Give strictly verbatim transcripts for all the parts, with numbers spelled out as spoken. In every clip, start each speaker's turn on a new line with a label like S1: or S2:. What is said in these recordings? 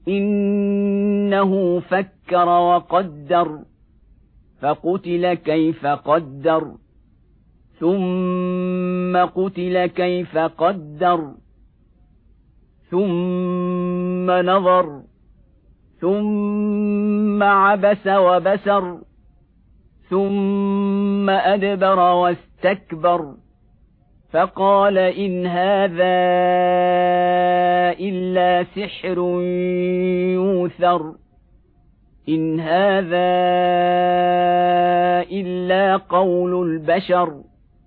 S1: إنه فكر وقدر فقتل كيف قدر ثم قتل كيف قدر ثم نظر ثم عبس وبسر ثم أدبر واستكبر فقال إن هذا إلا سحر يوثر إن هذا إلا قول البشر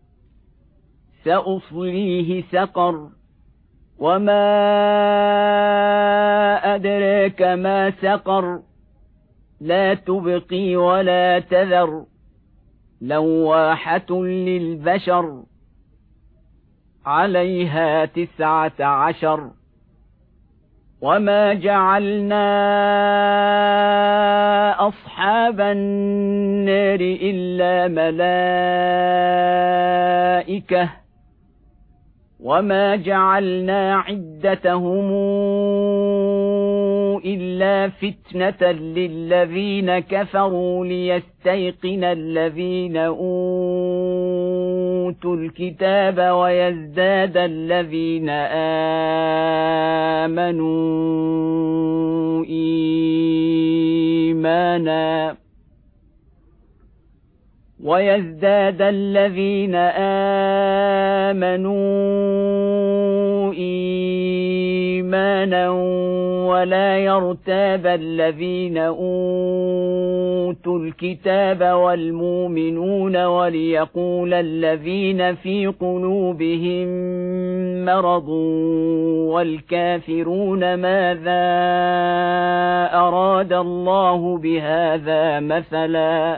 S1: سأصليه سقر وما أدراك ما سقر لا تبقي ولا تذر لواحة للبشر عليها تسعة عشر وما جعلنا أصحاب النار إلا ملائكة وما جعلنا عدتهم إلا فتنة للذين كفروا ليستيقن الذين أوتوا الكتاب ويزداد الذين آمنوا إيمانا ويزداد الذين آمنوا إيمانا ولا يرتاب الذين أوتوا الكتاب والمؤمنون وليقول الذين في قلوبهم مرض والكافرون ماذا أراد الله بهذا مثلا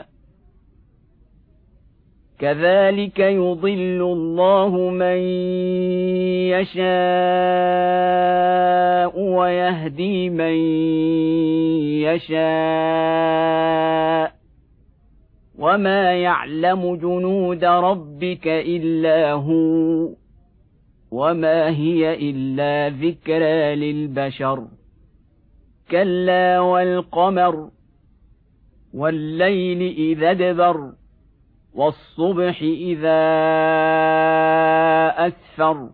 S1: كذلك يضل الله من يشاء ويهدي من يشاء وما يعلم جنود ربك إلا هو وما هي إلا ذكرى للبشر كلا والقمر والليل إذا ادبر والصبح إذا أسفر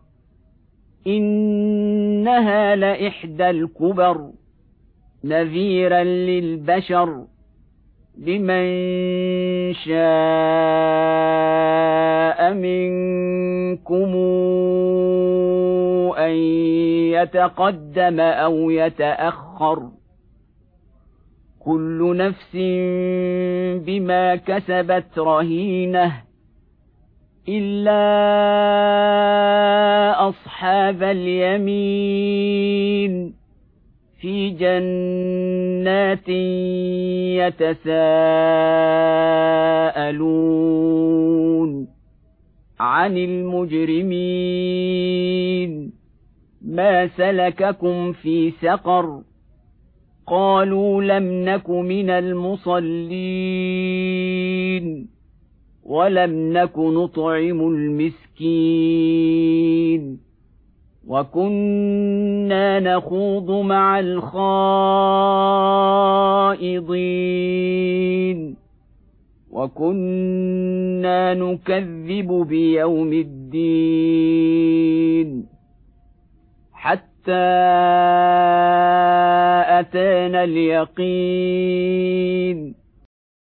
S1: إنها لإحدى الكبر نذيرا للبشر لمن شاء منكم أن يتقدم أو يتأخر كل نفس بما كسبت رهينة إلا أصحاب اليمين في جنات يتساءلون عن المجرمين ما سلككم في سقر قالوا لم نك من المصلين ولم نك نطعم المسكين وكنا نخوض مع الخائضين وكنا نكذب بيوم الدين حتى أتانا اليقين